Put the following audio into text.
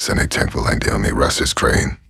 Sen ik tänkt väl en del med Russ's train.